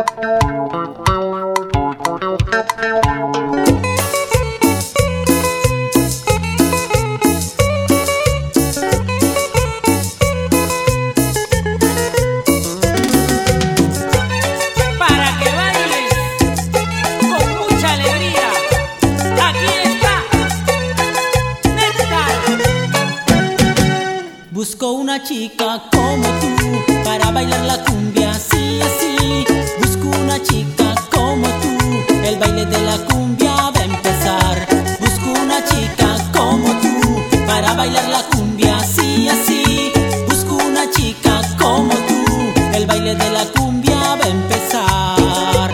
Busco una chica como tú para bailar la cumbia así, así. Busco una chica como tú, el baile de la cumbia va a empezar. Busco una chica como tú para bailar la cumbia así, así. Busco una chica como tú, el baile de la cumbia va a empezar.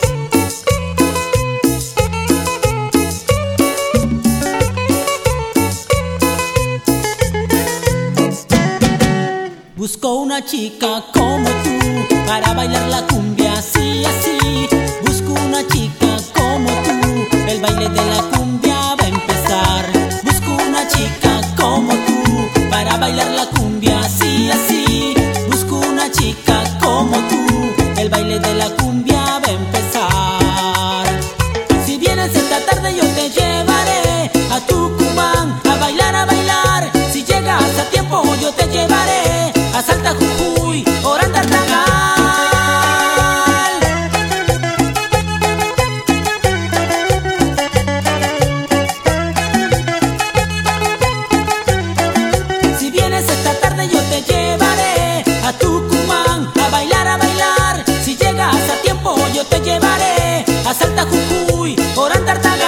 Busco una chica como tú para bailar la cumbia así, así. Busco una chica como tú, el baile de la cumbia va a empezar. Busco una chica como tú para bailar la cumbia así, así. Busco una chica como tú, el baile de la cumbia va a empezar. Si vienes esta tarde yo te llevaré a Tucumán a bailar, a bailar. Si llegas a tiempo yo te llevaré a Salta, Jujuy, Orán, Tartagal. Si vienes esta tarde yo te llevaré a Tucumán a bailar, a bailar. Si llegas a tiempo yo te llevaré a Salta, Jujuy, Orán, Tartagal.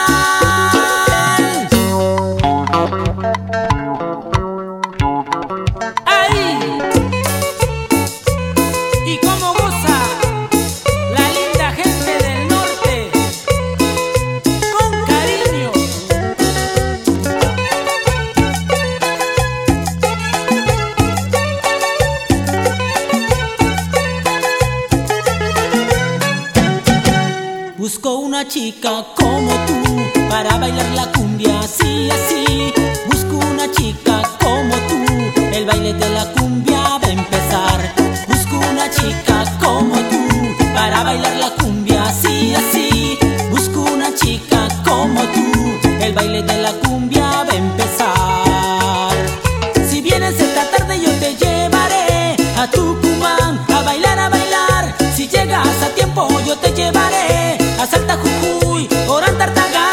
Busco una chica como tú para bailar la cumbia así, así. Busco una chica como tú, el baile de la cumbia va a empezar. Busco una chica como tú para bailar la cumbia así, así. Busco una chica como tú, el baile de la cumbia va a empezar. Si vienes esta tarde yo te llevaré a Tucumán a bailar, a bailar. Si llegas a tiempo yo te llevaré a Salta, Jujuy, Orán, Tartagal.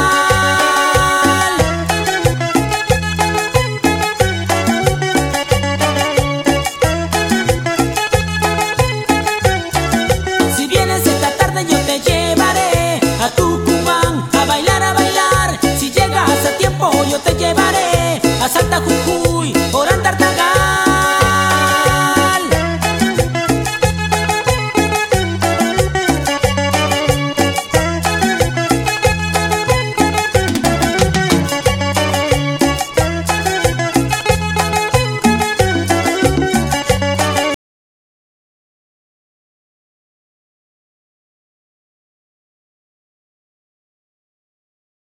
Si vienes esta tarde yo te llevaré a Tucumán a bailar, a bailar. Si llegas a tiempo yo te llevaré